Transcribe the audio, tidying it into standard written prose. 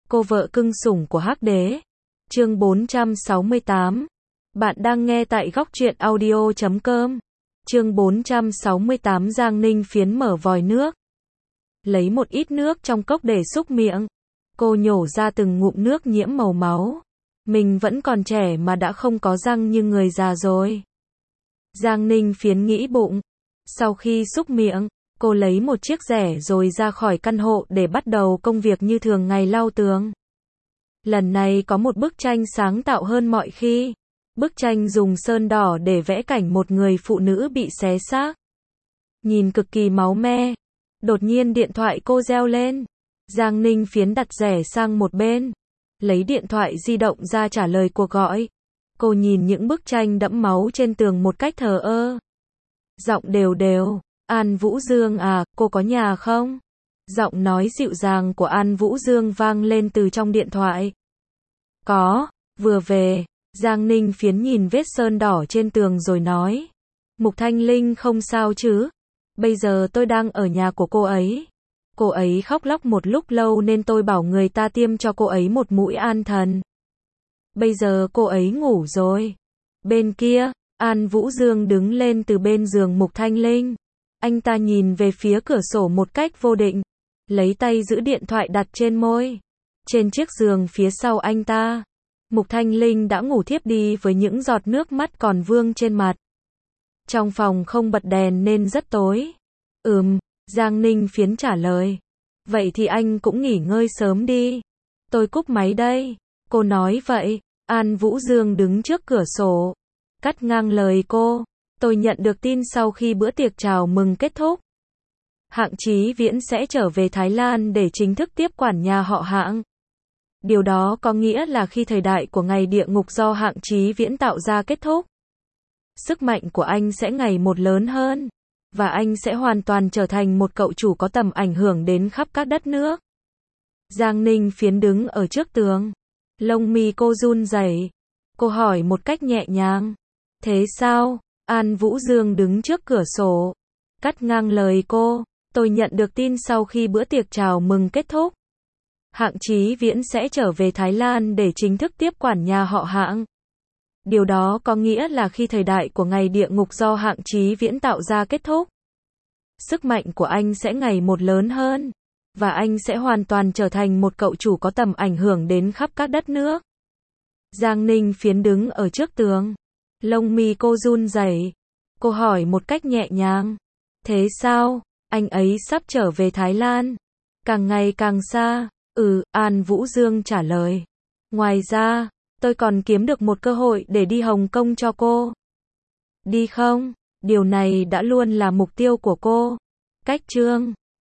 Cô vợ cưng sủng của Hắc Đế. Chương 468. Bạn đang nghe tại góc truyện audio.com. Chương 468 Giang Ninh phiến mở vòi nước. Lấy một ít nước trong cốc để xúc miệng. Cô nhổ ra từng ngụm nước nhiễm màu máu. Mình vẫn còn trẻ mà đã không có răng như người già rồi. Giang Ninh phiến nghĩ bụng. Sau khi xúc miệng, cô lấy một chiếc rẻ rồi ra khỏi căn hộ để bắt đầu công việc như thường ngày lau tường. Lần này có một bức tranh sáng tạo hơn mọi khi. Bức tranh dùng sơn đỏ để vẽ cảnh một người phụ nữ bị xé xác. Nhìn cực kỳ máu me. Đột nhiên điện thoại cô reo lên. Giang Ninh phiến đặt rẻ sang một bên. Lấy điện thoại di động ra trả lời cuộc gọi. Cô nhìn những bức tranh đẫm máu trên tường một cách thờ ơ. Giọng đều đều. An Vũ Dương à, cô có nhà không? Giọng nói dịu dàng của An Vũ Dương vang lên từ trong điện thoại. Có, vừa về. Giang Ninh phiến nhìn vết sơn đỏ trên tường rồi nói. Mục Thanh Linh không sao chứ? Bây giờ tôi đang ở nhà của cô ấy. Cô ấy khóc lóc một lúc lâu nên tôi bảo người ta tiêm cho cô ấy một mũi an thần. Bây giờ cô ấy ngủ rồi. Bên kia, An Vũ Dương đứng lên từ bên giường Mục Thanh Linh. Anh ta nhìn về phía cửa sổ một cách vô định. Lấy tay giữ điện thoại đặt trên môi. Trên chiếc giường phía sau anh ta, Mục Thanh Linh đã ngủ thiếp đi với những giọt nước mắt còn vương trên mặt. Trong phòng không bật đèn nên rất tối. Giang Ninh phiến trả lời. Vậy thì anh cũng nghỉ ngơi sớm đi. Tôi cúp máy đây. Cô nói vậy. An Vũ Dương đứng trước cửa sổ. Cắt ngang lời cô. Tôi nhận được tin sau khi bữa tiệc chào mừng kết thúc. Hạng Chí Viễn sẽ trở về Thái Lan để chính thức tiếp quản nhà họ Hạng. Điều đó có nghĩa là khi thời đại của ngày địa ngục do Hạng Chí Viễn tạo ra kết thúc, sức mạnh của anh sẽ ngày một lớn hơn, và anh sẽ hoàn toàn trở thành một cậu chủ có tầm ảnh hưởng đến khắp các đất nước. Giang Ninh phiến đứng ở trước tường. Lông mi cô run rẩy. Cô hỏi một cách nhẹ nhàng. Thế sao? An Vũ Dương đứng trước cửa sổ. Cắt ngang lời cô. Tôi nhận được tin sau khi bữa tiệc chào mừng kết thúc, Hạng Chí Viễn sẽ trở về Thái Lan để chính thức tiếp quản nhà họ Hạng. Điều đó có nghĩa là khi thời đại của ngày địa ngục do Hạng Chí Viễn tạo ra kết thúc, sức mạnh của anh sẽ ngày một lớn hơn, và anh sẽ hoàn toàn trở thành một cậu chủ có tầm ảnh hưởng đến khắp các đất nước. Giang Ninh phiến đứng ở trước tường. Lông mi cô run rẩy. Cô hỏi một cách nhẹ nhàng. Thế sao? Anh ấy sắp trở về Thái Lan. Càng ngày càng xa. An Vũ Dương trả lời. Ngoài ra, tôi còn kiếm được một cơ hội để đi Hồng Kông cho cô. Đi không? Điều này đã luôn là mục tiêu của cô. Cách chương